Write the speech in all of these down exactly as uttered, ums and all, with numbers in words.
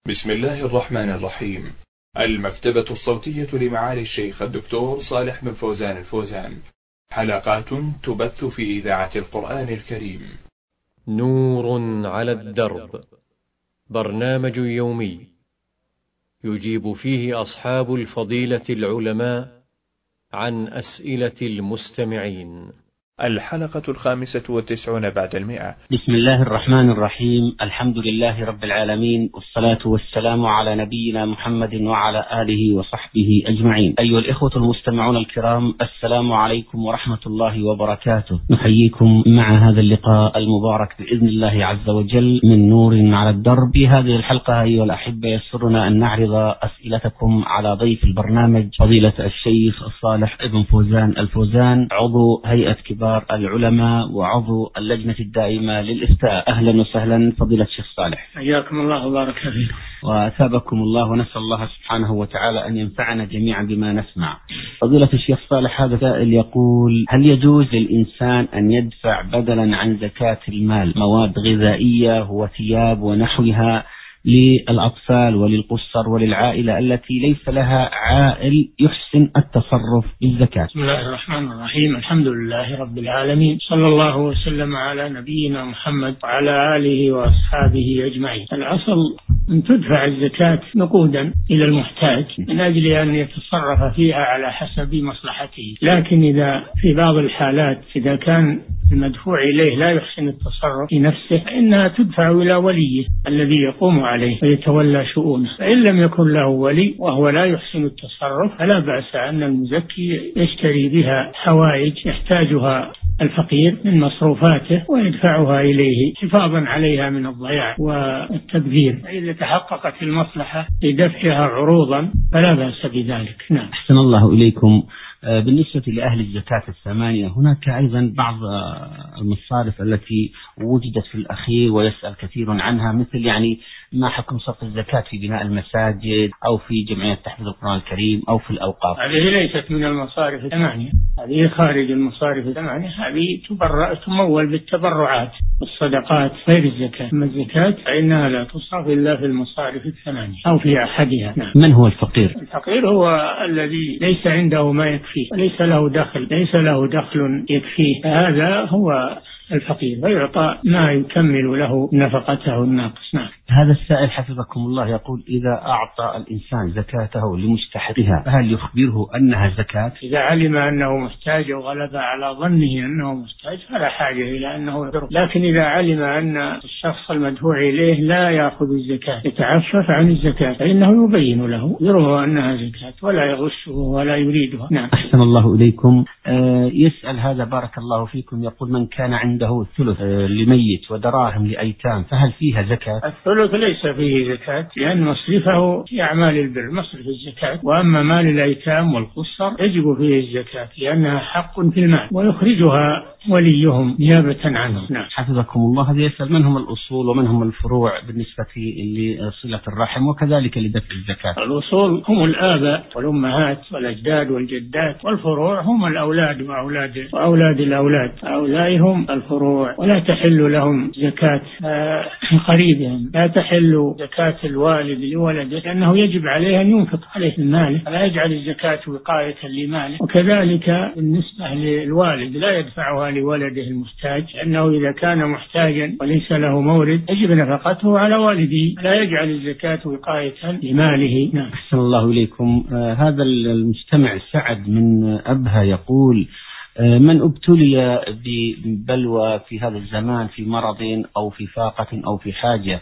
بسم الله الرحمن الرحيم. المكتبة الصوتية لمعالي الشيخ الدكتور صالح بن فوزان الفوزان، حلقات تبث في إذاعة القرآن الكريم. نور على الدرب، برنامج يومي يجيب فيه أصحاب الفضيلة العلماء عن أسئلة المستمعين. الحلقة الخامسة والتسعون بعد المئة. بسم الله الرحمن الرحيم. الحمد لله رب العالمين، والصلاة والسلام على نبينا محمد وعلى آله وصحبه أجمعين. أيها الإخوة المستمعون الكرام، السلام عليكم ورحمة الله وبركاته. نحييكم مع هذا اللقاء المبارك بإذن الله عز وجل من نور على الدرب. في هذه الحلقة أيها الأحبة يسرنا أن نعرض أسئلتكم على ضيف البرنامج فضيلة الشيخ صالح بن فوزان الفوزان، عضو هيئة كبار العلماء وعضو اللجنة الدائمة للإفتاء. أهلا وسهلا فضيلة الشيخ صالح. حياكم الله وبارك فيكم وأثابكم الله، ونسأل الله سبحانه وتعالى أن ينفعنا جميعا بما نسمع. فضيلة الشيخ صالح، هذا سائل يقول: هل يجوز للإنسان أن يدفع بدلا عن زكاة المال مواد غذائية وثياب ونحوها للأطفال وللقصر وللعائلة التي ليس لها عائل يحسن التصرف بالزكاة؟ بسم الله الرحمن الرحيم. الحمد لله رب العالمين، صلى الله وسلم على نبينا محمد وعلى آله وأصحابه أجمعين. الأصل أن تدفع الزكاة نقودا إلى المحتاج من أجل أن يتصرف فيها على حسب مصلحته، لكن إذا في بعض الحالات إذا كان المدفوع إليه لا يحسن التصرف في نفسه فإنها تدفع إلى وليه الذي يقوم عليه ويتولى شؤونه. فإن لم يكن له ولي وهو لا يحسن التصرف فلا بأس أن المزكي يشتري بها حوائج يحتاجها الفقير من مصروفاته ويدفعها إليه حفاظا عليها من الضياع والتبذير. إذا تحققت المصلحة لدفعها عروضا فلا بأس بذلك. نعم. أحسن الله إليكم. بالنسبة لأهل الزكاة الثمانية، هناك أيضا بعض المصارف التي وجدت في الأخير ويسأل كثير عنها، مثل يعني ما حكم صرف الزكاة في بناء المساجد أو في جمعية تحفيظ القرآن الكريم أو في الأوقاف؟ هذه ليست من المصارف الثمانية، هذه خارج المصارف الثمانية، هذه تبرع تمول بالتبرعات والصدقات غير الزكاة. أما الزكاة فإنها لا تصرف إلا في المصارف الثمانية أو في أحدها. نعم. من هو الفقير؟ الفقير هو الذي ليس عنده ما يكفيه وليس له دخل ليس له دخل يكفيه، هذا هو الفقير، ويعطى ما يكمل له نفقته الناقص. نعم. هذا السائل حفظكم الله يقول: إذا أعطى الإنسان زكاته لمستحقها فهل يخبره أنها زكاة؟ إذا علم أنه محتاج وغلب على ظنه أنه محتاج فلا حاجة إلى أنه يدر. لكن إذا علم أن الشخص المدفوع إليه لا يأخذ الزكاة يتعفف عن الزكاة فإنه يبين له يره أنها زكاة ولا يغشه ولا يريدها. نعم. أحسن الله إليكم. آه يسأل هذا بارك الله فيكم، يقول: من كان عنده ثلث آه لميت ودراهم لأيتام فهل فيها زكاة؟ الثلث ليس فيه زكاة لأن مصرفه في أعمال البر مصرف الزكاة، وأما مال الأيتام والقصر يجب فيه الزكاة لأنها حق في المال ويخرجها وليهم نيابة عنهم. نعم. حفظكم الله. هذا يسأل: من هم الأصول ومن هم الفروع بالنسبة لصلة الرحم وكذلك لدفع الزكاة؟ الأصول هم الآباء والأمهات والأجداد والجدات، والفروع هم الأولاد وأولاد وأولاد الأولاد، هؤلاء هم الفروع، ولا تحل لهم زكاة قريبهم، لا تحل زكاة الوالد لولده لأنه يجب عليه أن ينفق عليه المال فلا يجعل الزكاة وقاية لماله، وكذلك بالنسبة للوالد لا يدفعها لولده المحتاج لأنه إذا كان محتاجا وليس له مورد يجب نفقته على والده، لا يجعل الزكاة وقاية لماله. نعم. أحسن الله إليكم. آه هذا المستمع سعد من أبها يقول: آه من ابتلي ببلوى في هذا الزمان في مرض أو في فاقة أو في حاجة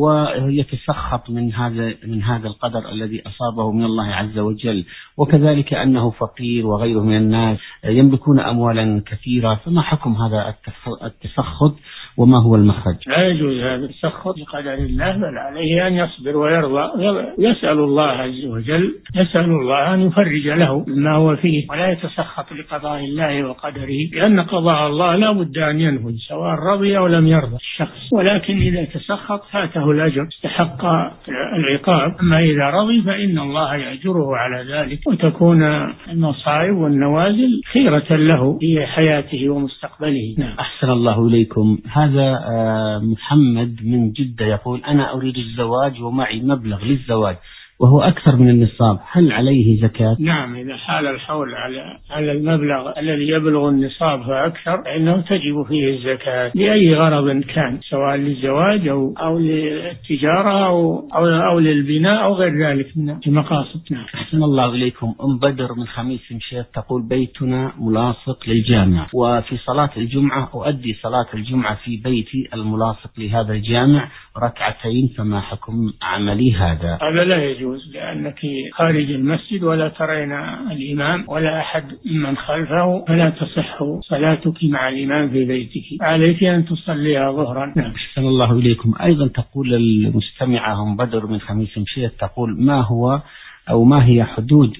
ويتسخط من هذا من هذا القدر الذي أصابه من الله عز وجل، وكذلك أنه فقير وغيره من الناس يملكون أموالا كثيرة، فما حكم هذا التسخط وما هو المخرج؟ لا يجوز هذا التسخط بقدر الله، بل عليه أن يصبر ويرضى، يسأل الله عز وجل يسأل الله أن يفرج له ما هو فيه، ولا يتسخط لقضاء الله وقدره، لأن قضاء الله لا بد أن ينفذ سواء رضي أو لم يرضى الشخص، ولكن إذا تسخط فاته الأجر استحق العقاب. أما إذا رضي فإن الله يأجره على ذلك، وتكون المصائب والنوازل خيرة له في حياته ومستقبله. نعم. أحسن الله إليكم. هذا محمد من جدة يقول أنا أريد الزواج ومعي مبلغ للزواج وهو أكثر من النصاب، هل عليه زكاة؟ نعم، إذا حال الحول على على المبلغ الذي يبلغ النصاب فأكثر فإنه تجب فيه الزكاة لأي غرض كان، سواء للزواج أو أو للتجارة أو أو, أو للبناء أو غير ذلك من المقاصد. نعم. أحسن الله إليكم. أم بدر من خميس مشيط تقول بيتنا ملاصق للجامع، وفي صلاة الجمعة أؤدي صلاة الجمعة في بيتي الملاصق لهذا الجامع ركعتين، فما حكم عملي هذا؟ هذا لا يجوز، لأنك خارج المسجد ولا ترين الإمام ولا أحد من خلفه، فلا تصح صلاتك مع الإمام في بيتك، عليك أن تصليها ظهرا. نعم. أحسن الله إليكم. أيضا تقول المستمعة هم بدر من خميس مشيط تقول ما هو أو ما هي حدود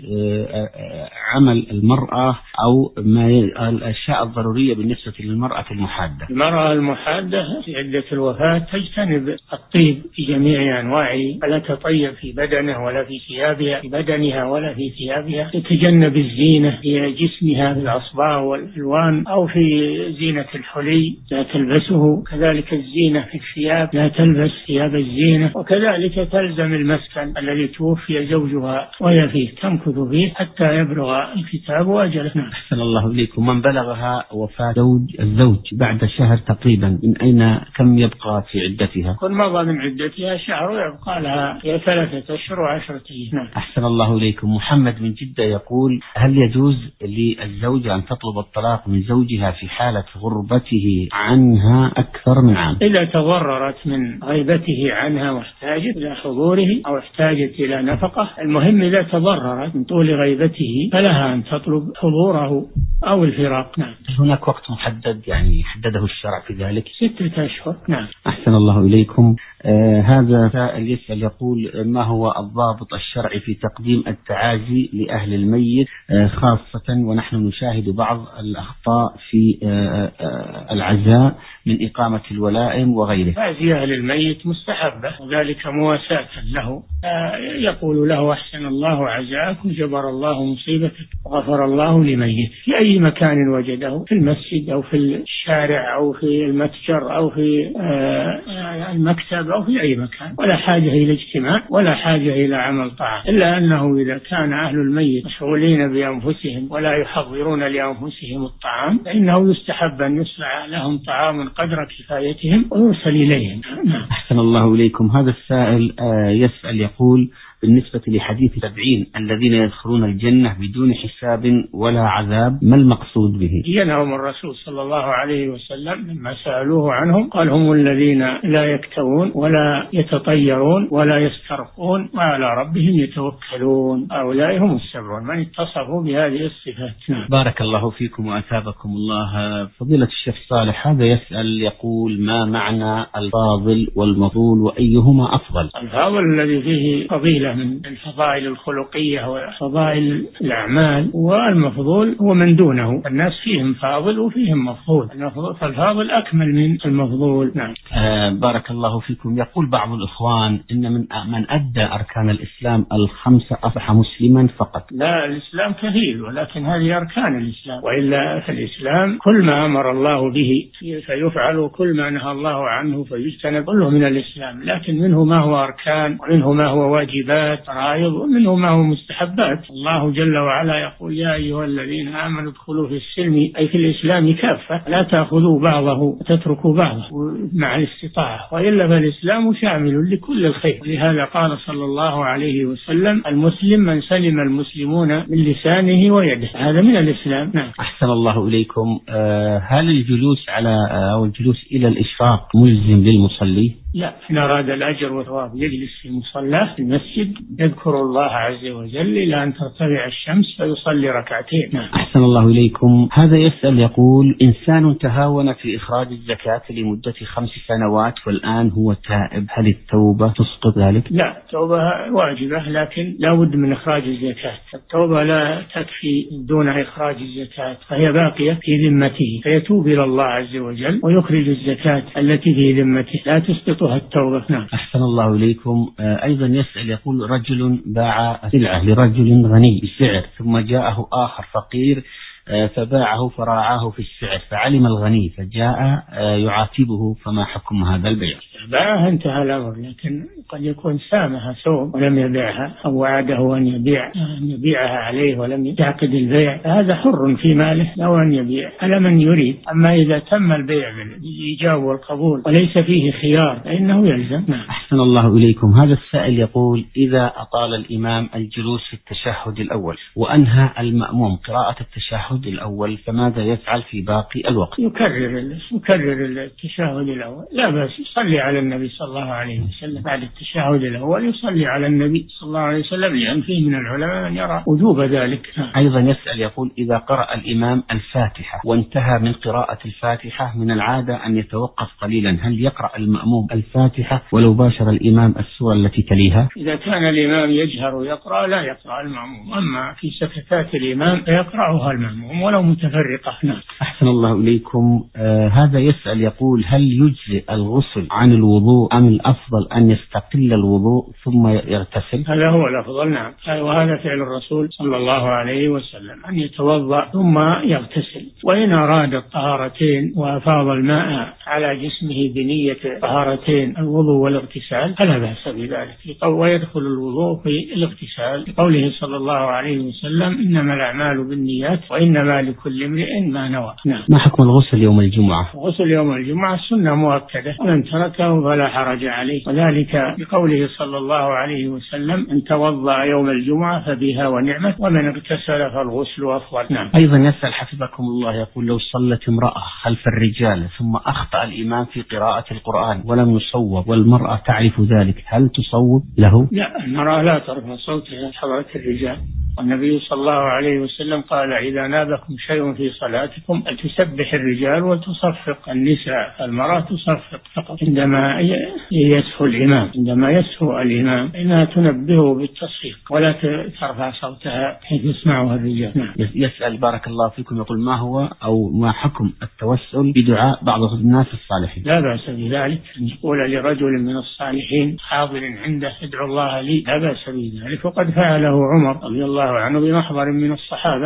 عمل المرأة أو ما الأشياء الضرورية بالنسبة للمرأة المحادة؟ المرأة المحادة في عدة الوفاة تجتنب الطيب في جميع أنواعه، فلا تطيب في بدنه ولا في ثيابها في بدنها ولا في ثيابها، تتجنب الزينة في جسمها بالأصباغ والألوان أو في زينة الحلي لا تلبسه، كذلك الزينة في الثياب لا تلبس ثياب الزينة، وكذلك تلزم المسكن الذي توفي زوجها وهي فيه تمكث فيه حتى يبلغ الكتاب وأجله. أحسن الله إليكم. من بلغها وفاة زوج الزوج بعد شهر تقريبا، من أين كم يبقى في عدتها؟ كل مضى من عدتها شهر ويبقى لها ثلاثة أشهر وعشرة أيام. أحسن الله إليكم. محمد من جدة يقول هل يجوز للزوجة أن تطلب الطلاق من زوجها في حالة غربته عنها أكثر من عام؟ إذا تضررت من غيبته عنها واحتاجت إلى حضوره أو احتاجت إلى نفقة، المهم إذا تضررت من طول غيبته فلها أن تطلب حضوره أو الفراق. نعم. هناك وقت محدد يعني حدده الشرع في ذلك؟ ستة أشهر. نعم. أحسن الله إليكم. آه هذا سائل يسأل يقول ما هو الضابط الشرعي في تقديم التعازي لأهل الميت، آه خاصة ونحن نشاهد بعض الأخطاء في آه آه العزاء من إقامة الولائم وغيره؟ تعزية أهل الميت مستحبة وذلك مواساة له، آه يقول له أحسن الله عزاك وجبر الله مصيبتك وغفر الله لميت في أي مكان وجده، في المسجد أو في الشارع أو في المتجر أو في آه المكتب أو في أي مكان، ولا حاجة إلى اجتماع ولا حاجة إلى عمل طاعة، إلا أنه إذا كان أهل الميت مشغولين بأنفسهم ولا يحضرون لأنفسهم الطعام فإنه يستحب أن يصنع لهم طعام قدر كفايتهم ويرسل إليهم. أحسن الله إليكم. هذا السائل آه يسأل يقول بالنسبة لحديث سبعين الذين يدخلون الجنة بدون حساب ولا عذاب ما المقصود به؟ جينهم الرسول صلى الله عليه وسلم لما سألوه عنهم قال هم الذين لا يكتوون ولا يتطيرون ولا يسترقون وعلى ربهم يتوكلون، هؤلاء هم السبعون من اتصفوا بهذه الصفات. نعم. بارك الله فيكم وأثابكم الله. فضيلة الشيخ صالح هذا يسأل يقول ما معنى الفاضل والمفضول وأيهما أفضل؟ الفاضل الذي فيه فضيلة من الفضائل الخلقية وفضائل الأعمال، والمفضول هو من دونه، الناس فيهم فاضل وفيهم مفضول، فالفاضل أكمل من المفضول. نعم. آه بارك الله فيكم. يقول بعض الإخوان إن من من أدى أركان الإسلام الخمسة أصبح مسلما فقط. لا، الإسلام كثير ولكن هذه أركان الإسلام، وإلا في الإسلام كل ما أمر الله به فيفعل كل ما نهى الله عنه فيجتنب، كله من الإسلام، لكن منه ما هو أركان ومنه ما هو واجبات فرائض ومنه ما هو مستحبات. الله جل وعلا يقول يا أيها الذين آمنوا ادخلوا في السلم أي في الإسلام كافة لا تأخذوا بعضه وتتركوا بعضه مع الاستطاعة، وإلا فالإسلام شامل لكل الخير. لهذا قال صلى الله عليه وسلم المسلم من سلم المسلمون من لسانه ويده، هذا من الإسلام. نعم. أحسن الله إليكم. آه هل الجلوس على أو الجلوس إلى الإشراق ملزم للمصلي؟ لا، إن أراد الأجر والثواب يجلس في مصلاه في المسجد يذكر الله عز وجل إلى أن ترتفع الشمس فيصلي ركعتين. نعم. أحسن الله إليكم. هذا يسأل يقول إنسان تهاون في إخراج الزكاة لمدة خمس سنوات والآن هو تائب، هل التوبة تسقط ذلك؟ لا، التوبة واجبة لكن لا بد من إخراج الزكاة، التوبة لا تكفي دون إخراج الزكاة فهي باقية في ذمته، فيتوب إلى الله عز وجل ويخرج الزكاة التي في ذمته لا تسقط التوبة. نعم. أحسن الله إليكم. أيضا يسأل يقول رجل باع سلعة لرجل غني بسعر ثم جاءه آخر فقير فباعه فراعاه في السعر فعلم الغني فجاء يعاتبه، فما حكم هذا البيع؟ باعها انتهى الأمر، لكن قد يكون سامها سوء ولم يبيعها، أو وعده أن يبيع أن يبيعها عليه ولم يعقد البيع، هذا حر في ماله لو أن يبيع على من يريد. أما إذا تم البيع بالإيجاب والقبول وليس فيه خيار فإنه يلزم. نعم. أحسن الله إليكم. هذا السائل يقول: إذا أطال الإمام الجلوس في التشهد الأول وأنهى المأموم قراءة التشهد الأول فماذا يفعل في باقي الوقت؟ يكرر يكرر التشهد الأول، لا بأس، يصلي على النبي صلى الله عليه وسلم بعد التشهد الأول، يصلي على النبي صلى الله عليه وسلم، لأن فيه من العلماء من يرى وجوب ذلك. أيضا يسأل يقول: إذا قرأ الإمام الفاتحة وانتهى من قراءة الفاتحة من العادة أن يتوقف قليلا، هل يقرأ المأموم الفاتحة ولو باشر الإمام السورة التي تليها؟ إذا كان الإمام يجهر ويقرأ لا يقرأ المأموم، أما في سكتات الإمام فيقرأها المأموم ولو متفرقة. نعم. أحسن الله إليكم. آه هذا يسأل يقول: هل يجزئ الغسل عن الوضوء أم الأفضل أن يستقل الوضوء ثم يغتسل؟ هذا هو الأفضل. نعم، وهذا فعل الرسول صلى الله عليه وسلم، أن يتوضأ ثم يغتسل، وإن أراد الطهارتين وأفاض الماء على جسمه بنية طهارتين الوضوء والاغتسال فلا بأس بذلك، ويدخل الوضوء في الاغتسال لقوله صلى الله عليه وسلم: إنما الأعمال بالنيات وإنما لكل امرئ ما نوى. نعم. ما حكم الغسل يوم الجمعة؟ غسل يوم الجمعة سنة مؤكدة، ومن تركه فلا حرج عليه، وذلك بقوله صلى الله عليه وسلم: إن توضأ يوم الجمعة فبها ونعمت، ومن اغتسل فالغسل أفضل. نعم. أيضا يسأل حفظكم الله يقول: لو صلت امرأة خلف الرجال ثم أخطأ الإمام في قراءة القرآن ولم يصوب والمرأة تعرف ذلك، هل تصوب له؟ لا، المرأة لا ترفع صوتها حضرة الرجال، والنبي صلى الله عليه وسلم قال: إذا نابكم شيء في صلاتكم تسبح الرجال وتصفق النساء، المرأة تصفق فقط عندما يسهو الإمام، عندما يسهو الإمام إنها تنبهه بالتصفيق ولا ترفع صوتها حيث يسمعها الرجال. نعم. يسأل بارك الله فيكم يقول: ما هو أو ما حكم التوسل بدعاء بعض الناس الصالحين؟ لا بأس بذلك، أن يقول لرجل من الصالحين حاضر عنده: ادعو الله لي، لا بأس بذلك، وقد فعله عمر رضي الله عنه بمحضر من الصحابة،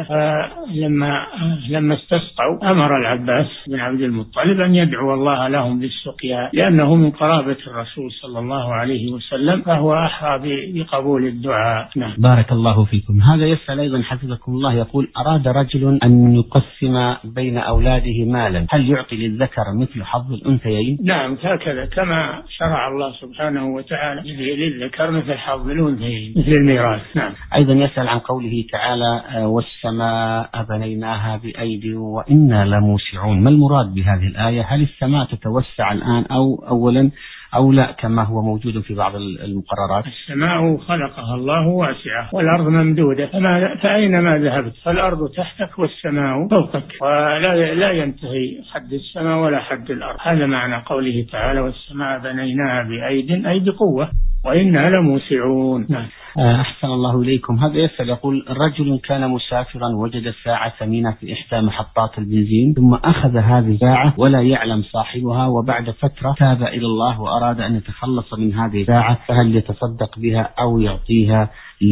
فلما لما استسقوا أمر العباس بن عبد المطلب أن يدعو الله لهم بالسقيا، لأنه من قرابة الرسول صلى الله عليه وسلم، فهو أحرى بقبول الدعاء. نعم. بارك الله فيكم. هذا يسأل أيضا حفظكم الله يقول: أراد رجل أن يقسم بين أولاده مالا، هل يعطي للذكر مثل حظ الأنثيين؟ نعم، هكذا كما شرع الله سبحانه وتعالى للذكر مثل حظ الأنثيين مثل الميراث. نعم. أيضا يسأل عن قوله تعالى: والسماء بنيناها بأيد وإنا لموسعون، ما المراد بهذه الآية؟ هل السماء تتوسع الآن أو أولا أو لا كما هو موجود في بعض المقررات؟ السماء خلقها الله واسعة والأرض ممدودة، فأينما ذهبت فالأرض تحتك والسماء فوقك، ولا لا ينتهي حد السماء ولا حد الأرض. هذا معنى قوله تعالى: والسماء بنيناها بأيد، أي بقوة، وإنا لموسعون. نعم. أحسن الله إليكم. هذا يسأل يقول: رجل كان مسافرا وجد ساعة ثمينة في إحدى محطات البنزين ثم أخذ هذه الساعة ولا يعلم صاحبها، وبعد فترة تاب إلى الله وأراد أن يتخلص من هذه الساعة، فهل يتصدق بها أو يعطيها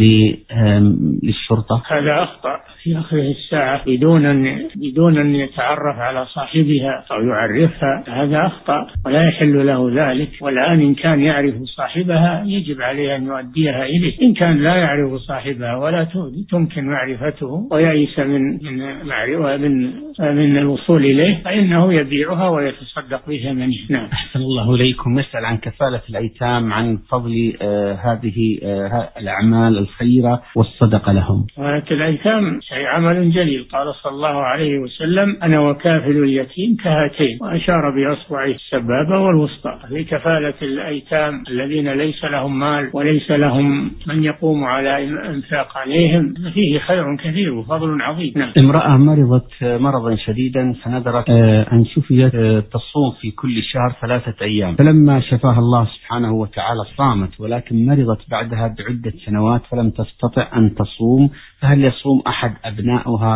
للشرطة؟ هذا أخطأ في أخذه الساعة بدون أن بدون أن يتعرف على صاحبها أو يعرفها، هذا أخطأ ولا يحل له ذلك. والآن إن كان يعرف صاحبها يجب عليه أن يؤديها إليه، إن كان لا يعرف صاحبها ولا تمكن معرفته ويئس من من معرفة من من الوصول إليه فإنه يبيعها ويتصدق بثمنها. نعم. أحسن الله إليكم. نسأل عن كفالة الأيتام، عن فضل آه هذه آه الأعمال الخيرة والصدقة لهم. الأيتام شيء عمل جليل، قال صلى الله عليه وسلم: أنا وكافل اليتيم كهاتين، وأشار بأصبعه السبابة والوسطى. في كفالة الأيتام الذين ليس لهم مال وليس لهم من يقوم على إنفاق عليهم فيه خير كثير وفضل عظيم. نعم. امرأة مرضت مرضا شديدا فنذرت أن شفيت تصوم في كل شهر ثلاثة أيام، فلما شفاها الله سبحانه وتعالى صامت، ولكن مرضت بعدها بعدة سنوات فلم تستطع أن تصوم، فهل يصوم أحد أبنائها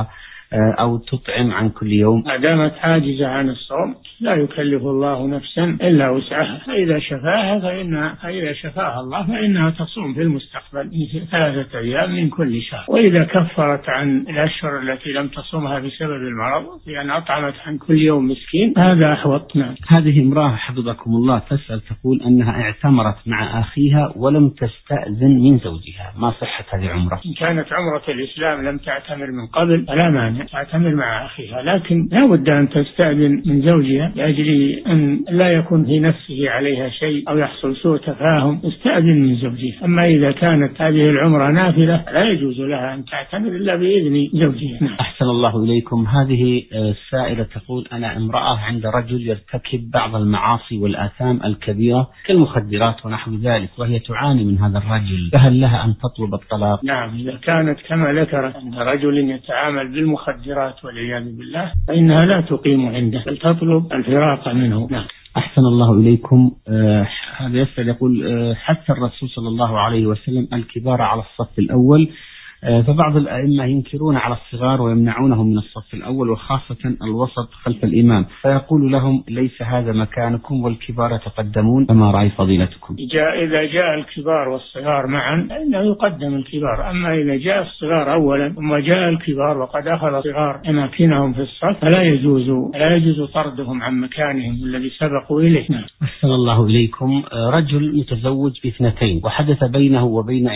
أو تطعم عن كل يوم؟ ما دامت عاجزة عن الصوم لا يكلف الله نفسا إلا وسعها، فإذا شفاها فإنها فإذا شفاها الله فإنها تصوم في المستقبل ثلاثة أيام من كل شهر. وإذا كفرت عن الأشهر التي لم تصومها بسبب المرض بأن أطعمت عن كل يوم مسكين هذا أحوط. نعم. هذه امرأة حفظكم الله تسأل تقول أنها اعتمرت مع أخيها ولم تستأذن من زوجها، ما صحة هذه العمرة؟ إن كانت عمرة الإسلام لم تعتمر من قبل فلا مانع تعتمر مع أخيها، لكن لا بد أن تستأذن من زوجها لأجل أن لا يكون في نفسه عليها شيء أو يحصل سوء تفاهم، استأذن من زوجها. أما إذا كانت هذه العمرة نافلة لا يجوز لها أن تعتمر إلا بإذن زوجها. نعم. أحسن الله إليكم. هذه السائلة تقول أنا امرأة عند رجل يرتكب بعض المعاصي والآثام الكبيرة كالمخدرات ونحو ذلك وهي تعاني من هذا الرجل، فهل لها أن تطلب الطلاق؟ نعم، إذا كانت كما ذكرت أن رجل يتعامل بالمخدرات والعياذ بالله فإنها لا تقيم عنده بل تطلب الفراق منه. نعم. أحسن الله إليكم. آه هذا يسأل يقول آه حث الرسول صلى الله عليه وسلم الكبار على الصف الأول، آه فبعض الأئمة ينكرون على الصغار ويمنعونهم من الصف الأول وخاصة الوسط خلف الإمام، فيقول لهم ليس هذا مكانكم والكبار يتقدمون، فما رأي فضيلتكم؟ إذا جاء الكبار والصغار معا فإنه يقدم الكبار، أما إذا جاء الصغار أولا ثم جاء الكبار وقد أخذ الصغار أماكنهم في الصف فلا يجوز لا يجوز طردهم عن مكانهم الذي سبقوا إليه. نعم. أحسن الله إليكم. رجل متزوج باثنتين وحدث بينه وبين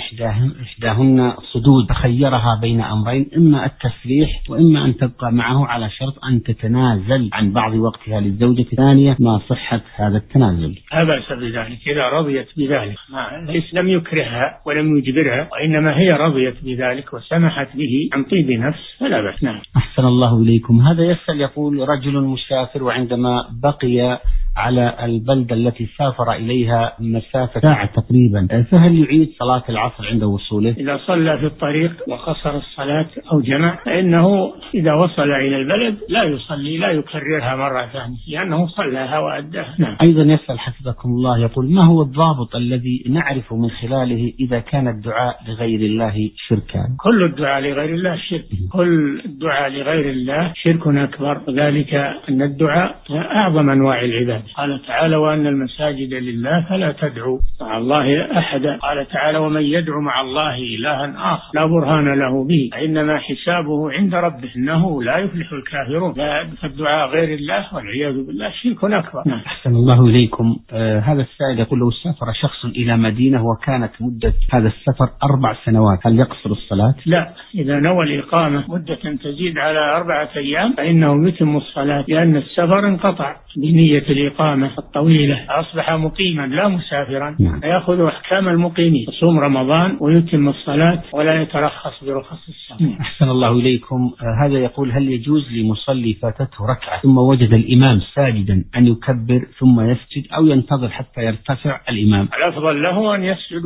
إحداهن صدود، تخيرها بين أمرين، إما التسريح وإما أن تبقى معه على شرط أن تتنازل عن بعض وقتها للزوجة الثانية، ما صحة هذا التنازل؟ لا بأس بذلك إذا رضيت بذلك، ليس لم يكرهها ولم يجبرها وإنما هي رضيت بذلك وسمحت به عن طيب نفس فلا بأس. نعم. أحسن الله إليكم. هذا يسأل يقول رجل مسافر وعندما بقي على البلدة التي سافر إليها مسافة ساعة تقريبا، فهل يعيد صلاة العصر عند وصوله؟ إذا صلى في الطريق وقصر الصلاة أو جمع فإنه إذا وصل إلى البلد لا يصلي لا يكررها مرة ثانية لأنه صلىها وأداها. نعم. أيضا يسأل حفظكم الله يقول ما هو الضابط الذي نعرف من خلاله إذا كان الدعاء لغير الله شركا؟ كل الدعاء لغير الله شرك، كل الدعاء لغير الله شرك أكبر، ذلك أن الدعاء أعظم أنواع العبادة. قال تعالى وأن المساجد لله فلا تدعوا مع الله أحدا. قال تعالى ومن يدعو مع الله إلها آخر لا برهان له به فإنما حسابه عند ربه إنه لا يفلح الكافرون. فالدعاء غير الله والعياذ بالله شرك أكبر. نعم. أحسن الله إليكم. آه هذا السائل يقول لو سافر شخص إلى مدينة وكانت مدة هذا السفر أربع سنوات هل يقصر الصلاة؟ لا، إذا نوى الإقامة مدة تزيد على أربعة أيام فإنه يتم الصلاة لأن السفر انقطع بنية الإقامة الطويلة أصبح مقيما لا مسافرا. نعم. فيأخذ أحكام المقيمين يصوم رمضان ويتم الصلاة ولا يترخص برخص السفر. نعم. أحسن الله إليكم. آه هذا يقول هل يجوز لمصلي فاتته ركعة ثم وجد الإمام ساجدا أن يكبر ثم يسجد أو ينتظر حتى يرتفع الإمام؟ الأفضل له أن يسجد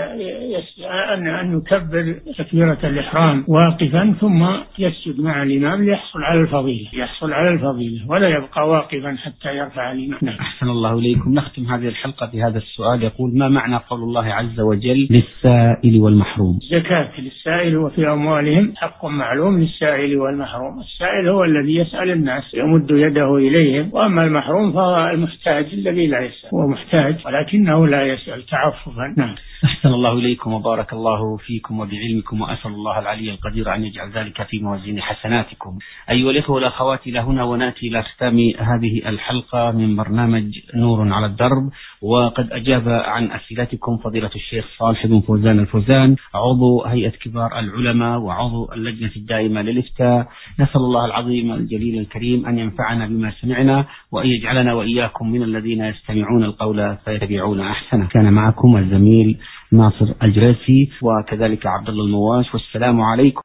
وأن أن يكبر تكبيرة الإحرام واقفا ثم يسجد مع الإمام ليحصل على الفضيلة يحصل على الفضيلة ولا يبقى واقفا حتى يرفع الإمام. نعم. أحسن الله إليكم. نختم هذه الحلقة بهذا السؤال يقول ما معنى قول الله عز وجل للسائل والمحروم؟ زكاة للسائل وفي أموالهم حق معلوم للسائل والمحروم. السائل هو الذي يسأل الناس يمد يده إليهم، وأما المحروم فهو المحتاج الذي لا يسأل، هو محتاج ولكنه لا يسأل تعففا. نعم. أحسن الله إليكم وبارك الله فيكم وبعلمكم وأسأل الله العلي القدير أن يجعل ذلك في موازين حسناتكم. أيها الإخوة والأخوات إلى هنا ونأتي إلى ختام هذه الحلقة من برنامج نور على الدرب، وقد أجاب عن أسئلتكم فضيلة الشيخ صالح بن فوزان الفوزان عضو هيئة كبار العلماء وعضو اللجنة الدائمة للإفتاء. نسأل الله العظيم الجليل الكريم أن ينفعنا بما سمعنا وأن يجعلنا وإياكم من الذين يستمعون القول فيتبعون أحسنه. كان معكم الزميل ناصر الجريسي وكذلك عبد الله المواس، والسلام عليكم.